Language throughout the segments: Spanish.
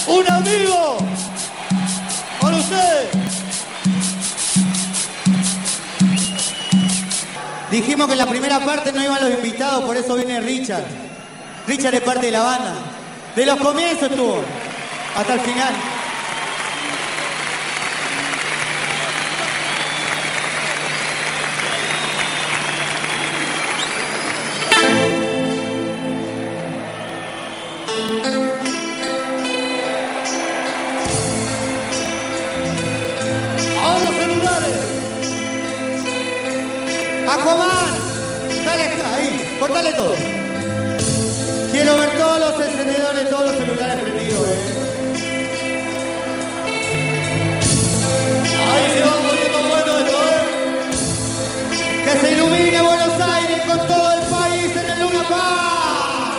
Un amigo con ustedes. Dijimos que en la primera parte no iban los invitados, por eso viene Richard. Richard es parte de la banda. De los comienzos estuvo, hasta el final. Ahora los celulares. Aquaman, dale ahí, cortale todo. Quiero ver todos los encendedores, todos los celulares prendidos, Ahí se va poniendo bueno esto, Que se ilumine Buenos Aires con todo el país en el Luna Park.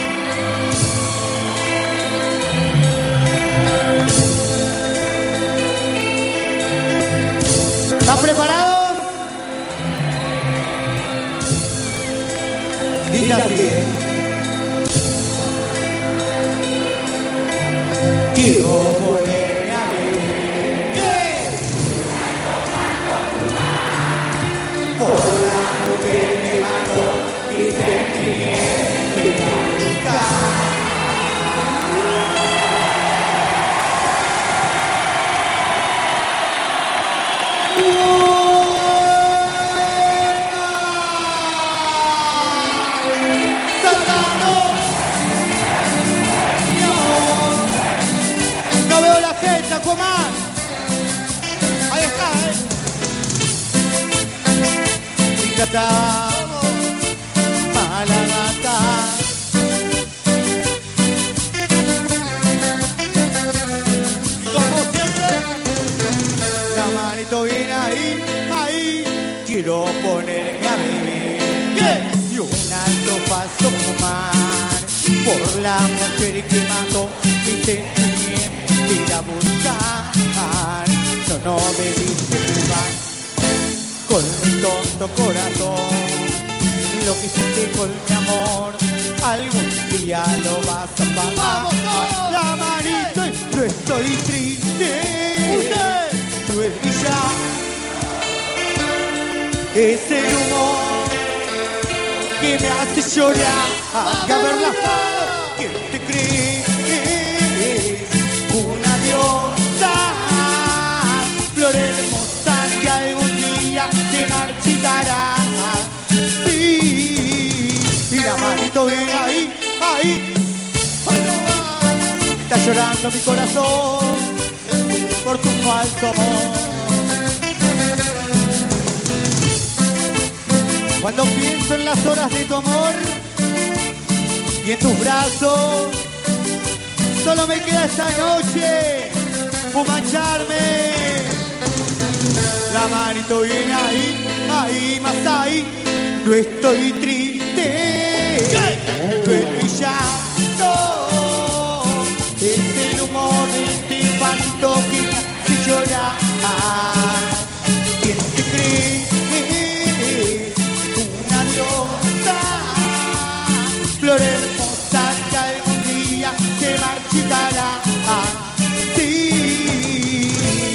¿Están preparados? Dice así, Quiero volver a vivir por la mujer me mató y terminé mi buscar. No veo la gente, Aquaman. Ahí está, Fíjate, mala gata. Como siempre, la manito viene ahí, ahí. Quiero ponerme a beber y un alto paso fumar por la mujer que mató mi sentimiento. Ir a buscar, no debiste jugar con mi tonto corazón. Lo que hiciste con mi amor, algún día lo vas a pagar. La manito y no estoy triste. No es ya, es el humor que me hace llorar. Que a verla, ¿quién te cree? Una diosa, flor hermosa que algún día se marchitará. Sí, y la manito viene ahí, ahí. Está llorando mi corazón por tu falso amor. Cuando pienso en las horas de tu amor y en tus brazos, solo me queda esta noche fumacharme. La manito viene ahí, ahí, más ahí. No estoy triste, no estoy llanto. Es el humor de este espanto que me hace llorar. ¿Quién te cree? Una diosa, flor hermosa que algún día se marchitará. Sí.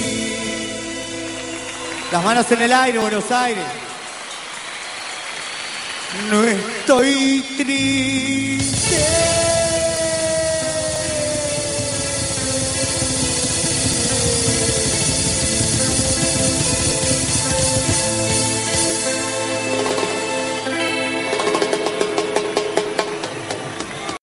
Las manos en el aire, Buenos Aires. No estoy triste.